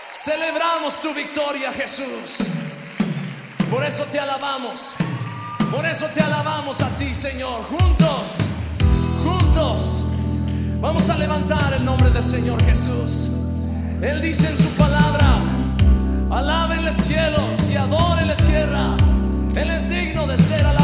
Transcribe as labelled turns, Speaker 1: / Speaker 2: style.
Speaker 1: Celebramos tu victoria, Jesús. Por eso te alabamos. Por eso te alabamos a ti, Señor. Juntos vamos a levantar el nombre del Señor Jesús. Él dice en su palabra: alaben los cielos y adoren la tierra. Él es digno de ser alabado.